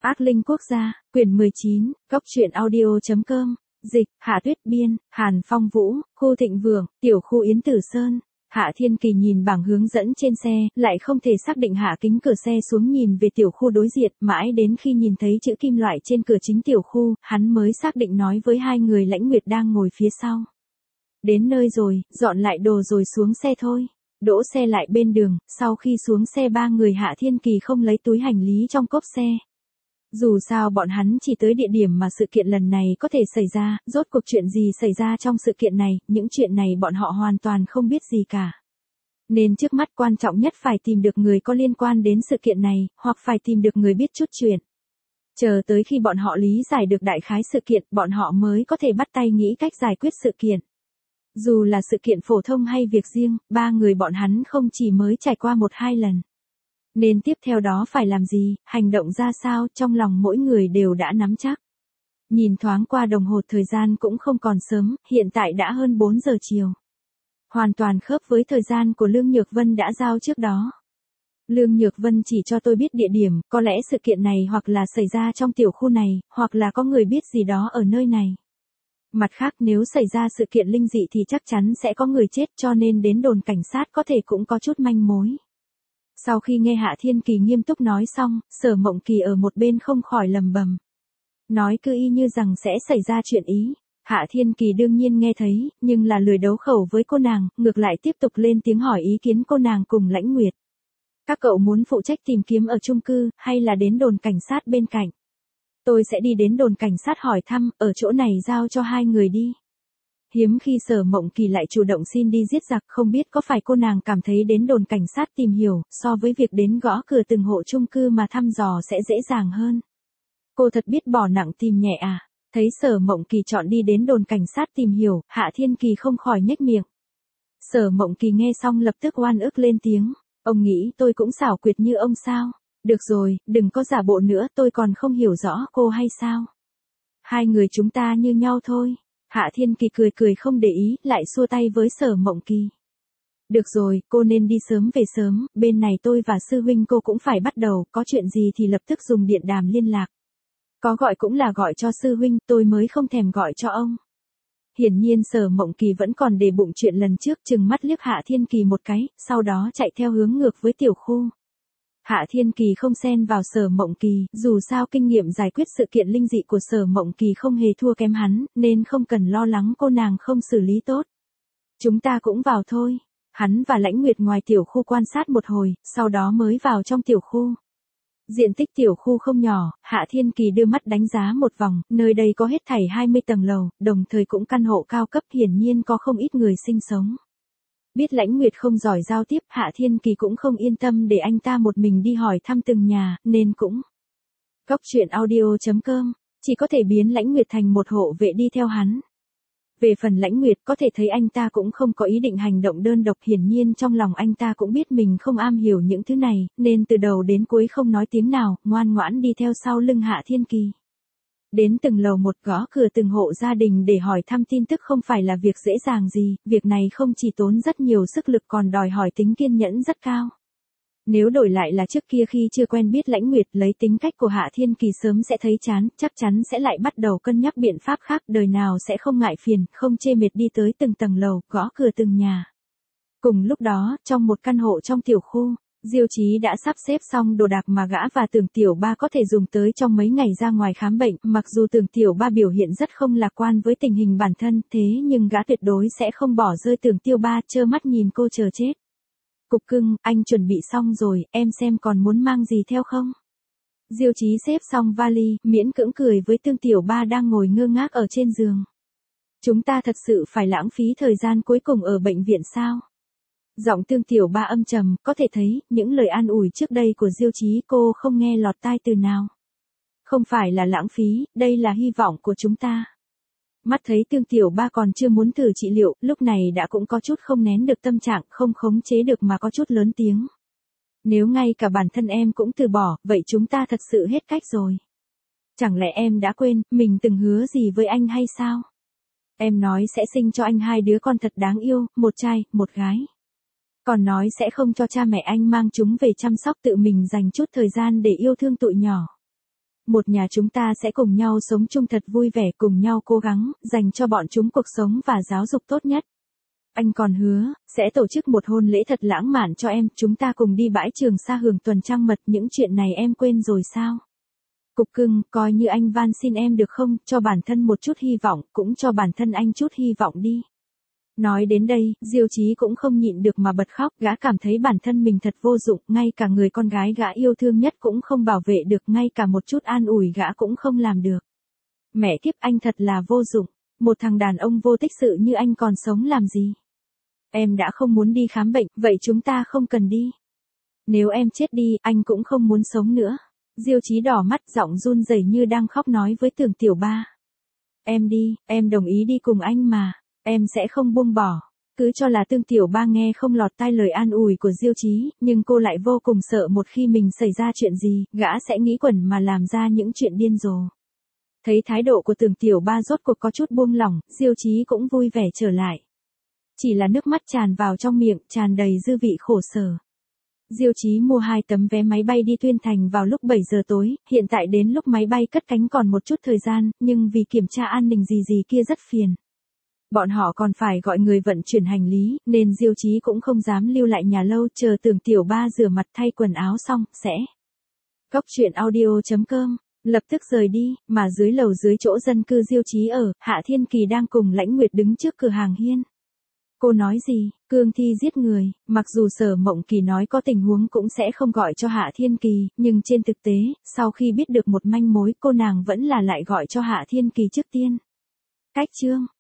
Ác Linh Quốc gia, quyển 19, góc truyện audio.com, dịch, Hạ Tuyết biên, Hàn Phong Vũ, khu Thịnh Vượng, tiểu khu Yến Tử Sơn. Hạ Thiên Kỳ nhìn bảng hướng dẫn trên xe, lại không thể xác định hạ kính cửa xe xuống nhìn về tiểu khu đối diện, mãi đến khi nhìn thấy chữ kim loại trên cửa chính tiểu khu, hắn mới xác định nói với hai người Lãnh Nguyệt đang ngồi phía sau. Đến nơi rồi, dọn lại đồ rồi xuống xe thôi. Đỗ xe lại bên đường, sau khi xuống xe ba người Hạ Thiên Kỳ không lấy túi hành lý trong cốp xe. Dù sao bọn hắn chỉ tới địa điểm mà sự kiện lần này có thể xảy ra, rốt cuộc chuyện gì xảy ra trong sự kiện này, những chuyện này bọn họ hoàn toàn không biết gì cả. Nên trước mắt quan trọng nhất phải tìm được người có liên quan đến sự kiện này, hoặc phải tìm được người biết chút chuyện. Chờ tới khi bọn họ lý giải được đại khái sự kiện, bọn họ mới có thể bắt tay nghĩ cách giải quyết sự kiện. Dù là sự kiện phổ thông hay việc riêng, ba người bọn hắn không chỉ mới trải qua 1-2 lần. Nên tiếp theo đó phải làm gì, hành động ra sao, trong lòng mỗi người đều đã nắm chắc. Nhìn thoáng qua đồng hồ thời gian cũng không còn sớm, hiện tại đã hơn 4 giờ chiều. Hoàn toàn khớp với thời gian của Lương Nhược Vân đã giao trước đó. Lương Nhược Vân chỉ cho tôi biết địa điểm, có lẽ sự kiện này hoặc là xảy ra trong tiểu khu này, hoặc là có người biết gì đó ở nơi này. Mặt khác nếu xảy ra sự kiện linh dị thì chắc chắn sẽ có người chết, cho nên đến đồn cảnh sát có thể cũng có chút manh mối. Sau khi nghe Hạ Thiên Kỳ nghiêm túc nói xong, Sở Mộng Kỳ ở một bên không khỏi lầm bầm. Nói cứ y như rằng sẽ xảy ra chuyện ý. Hạ Thiên Kỳ đương nhiên nghe thấy, nhưng là lười đấu khẩu với cô nàng, ngược lại tiếp tục lên tiếng hỏi ý kiến cô nàng cùng Lãnh Nguyệt. Các cậu muốn phụ trách tìm kiếm ở chung cư, hay là đến đồn cảnh sát bên cạnh? Tôi sẽ đi đến đồn cảnh sát hỏi thăm, ở chỗ này giao cho hai người đi. Hiếm khi Sở Mộng Kỳ lại chủ động xin đi giết giặc, không biết có phải cô nàng cảm thấy đến đồn cảnh sát tìm hiểu, so với việc đến gõ cửa từng hộ chung cư mà thăm dò sẽ dễ dàng hơn. Cô thật biết bỏ nặng tìm nhẹ à? Thấy Sở Mộng Kỳ chọn đi đến đồn cảnh sát tìm hiểu, Hạ Thiên Kỳ không khỏi nhếch miệng. Sở Mộng Kỳ nghe xong lập tức oan ức lên tiếng. Ông nghĩ tôi cũng xảo quyệt như ông sao? Được rồi, đừng có giả bộ nữa, tôi còn không hiểu rõ cô hay sao? Hai người chúng ta như nhau thôi. Hạ Thiên Kỳ cười cười không để ý, lại xua tay với Sở Mộng Kỳ. Được rồi, cô nên đi sớm về sớm, bên này tôi và sư huynh cô cũng phải bắt đầu, có chuyện gì thì lập tức dùng điện đàm liên lạc. Có gọi cũng là gọi cho sư huynh, tôi mới không thèm gọi cho ông. Hiển nhiên Sở Mộng Kỳ vẫn còn để bụng chuyện lần trước, chừng mắt liếc Hạ Thiên Kỳ một cái, sau đó chạy theo hướng ngược với tiểu khu. Hạ Thiên Kỳ không xen vào Sở Mộng Kỳ, dù sao kinh nghiệm giải quyết sự kiện linh dị của Sở Mộng Kỳ không hề thua kém hắn, nên không cần lo lắng cô nàng không xử lý tốt. Chúng ta cũng vào thôi. Hắn và Lãnh Nguyệt ngoài tiểu khu quan sát một hồi, sau đó mới vào trong tiểu khu. Diện tích tiểu khu không nhỏ, Hạ Thiên Kỳ đưa mắt đánh giá một vòng, nơi đây có hết thảy 20 tầng lầu, đồng thời cũng căn hộ cao cấp, hiển nhiên có không ít người sinh sống. Biết Lãnh Nguyệt không giỏi giao tiếp, Hạ Thiên Kỳ cũng không yên tâm để anh ta một mình đi hỏi thăm từng nhà, nên cũng. Góc truyện audio.com, chỉ có thể biến Lãnh Nguyệt thành một hộ vệ đi theo hắn. Về phần Lãnh Nguyệt có thể thấy anh ta cũng không có ý định hành động đơn độc, hiển nhiên trong lòng anh ta cũng biết mình không am hiểu những thứ này, nên từ đầu đến cuối không nói tiếng nào, ngoan ngoãn đi theo sau lưng Hạ Thiên Kỳ. Đến từng lầu một gõ cửa từng hộ gia đình để hỏi thăm tin tức không phải là việc dễ dàng gì, việc này không chỉ tốn rất nhiều sức lực còn đòi hỏi tính kiên nhẫn rất cao. Nếu đổi lại là trước kia khi chưa quen biết Lãnh Nguyệt, lấy tính cách của Hạ Thiên Kỳ sớm sẽ thấy chán, chắc chắn sẽ lại bắt đầu cân nhắc biện pháp khác, đời nào sẽ không ngại phiền, không chê mệt đi tới từng tầng lầu, gõ cửa từng nhà. Cùng lúc đó, trong một căn hộ trong tiểu khu, Diêu Chí đã sắp xếp xong đồ đạc mà gã và Tưởng Tiểu Ba có thể dùng tới trong mấy ngày ra ngoài khám bệnh, mặc dù Tưởng Tiểu Ba biểu hiện rất không lạc quan với tình hình bản thân, thế nhưng gã tuyệt đối sẽ không bỏ rơi Tưởng Tiểu Ba, trơ mắt nhìn cô chờ chết. Cục cưng, anh chuẩn bị xong rồi, em xem còn muốn mang gì theo không? Diêu Chí xếp xong vali, miễn cưỡng cười với Tưởng Tiểu Ba đang ngồi ngơ ngác ở trên giường. Chúng ta thật sự phải lãng phí thời gian cuối cùng ở bệnh viện sao? Giọng Tưởng Tiểu Ba âm trầm, có thể thấy, những lời an ủi trước đây của Diêu Chí cô không nghe lọt tai từ nào. Không phải là lãng phí, đây là hy vọng của chúng ta. Mắt thấy Tưởng Tiểu Ba còn chưa muốn thử trị liệu, lúc này đã cũng có chút không nén được tâm trạng, không khống chế được mà có chút lớn tiếng. Nếu ngay cả bản thân em cũng từ bỏ, vậy chúng ta thật sự hết cách rồi. Chẳng lẽ em đã quên, mình từng hứa gì với anh hay sao? Em nói sẽ sinh cho anh 2 đứa con thật đáng yêu, một trai, một gái. Còn nói sẽ không cho cha mẹ anh mang chúng về chăm sóc, tự mình dành chút thời gian để yêu thương tụi nhỏ. Một nhà chúng ta sẽ cùng nhau sống chung thật vui vẻ, cùng nhau cố gắng, dành cho bọn chúng cuộc sống và giáo dục tốt nhất. Anh còn hứa, sẽ tổ chức một hôn lễ thật lãng mạn cho em, chúng ta cùng đi bãi Trường Sa hưởng tuần trăng mật, những chuyện này em quên rồi sao? Cục cưng, coi như anh van xin em được không, cho bản thân một chút hy vọng, cũng cho bản thân anh chút hy vọng đi. Nói đến đây, Diêu Chí cũng không nhịn được mà bật khóc, gã cảm thấy bản thân mình thật vô dụng, ngay cả người con gái gã yêu thương nhất cũng không bảo vệ được, ngay cả một chút an ủi gã cũng không làm được. Mẹ kiếp, anh thật là vô dụng, một thằng đàn ông vô tích sự như anh còn sống làm gì? Em đã không muốn đi khám bệnh, vậy chúng ta không cần đi. Nếu em chết đi, anh cũng không muốn sống nữa. Diêu Chí đỏ mắt, giọng run rẩy như đang khóc nói với Tưởng Tiểu Ba. Em đi, em đồng ý đi cùng anh mà, em sẽ không buông bỏ. Cứ cho là Tưởng Tiểu Ba nghe không lọt tai lời an ủi của Diêu Chí, nhưng cô lại vô cùng sợ một khi mình xảy ra chuyện gì, gã sẽ nghĩ quẩn mà làm ra những chuyện điên rồ. Thấy thái độ của Tưởng Tiểu Ba rốt cuộc có chút buông lỏng, Diêu Chí cũng vui vẻ trở lại. Chỉ là nước mắt tràn vào trong miệng, tràn đầy dư vị khổ sở. Diêu Chí mua 2 tấm vé máy bay đi Tuyên Thành vào lúc 7 giờ tối, hiện tại đến lúc máy bay cất cánh còn một chút thời gian, nhưng vì kiểm tra an ninh gì kia rất phiền. Bọn họ còn phải gọi người vận chuyển hành lý, nên Diêu Chí cũng không dám lưu lại nhà lâu, chờ Tưởng Tiểu Ba rửa mặt thay quần áo xong, sẽ. Cóc truyện audio.com lập tức rời đi, mà dưới lầu dưới chỗ dân cư Diêu Chí ở, Hạ Thiên Kỳ đang cùng Lãnh Nguyệt đứng trước cửa hàng hiên. Cô nói gì, cương thi giết người, mặc dù Sở Mộng Kỳ nói có tình huống cũng sẽ không gọi cho Hạ Thiên Kỳ, nhưng trên thực tế, sau khi biết được một manh mối, cô nàng vẫn là lại gọi cho Hạ Thiên Kỳ trước tiên. Cách chương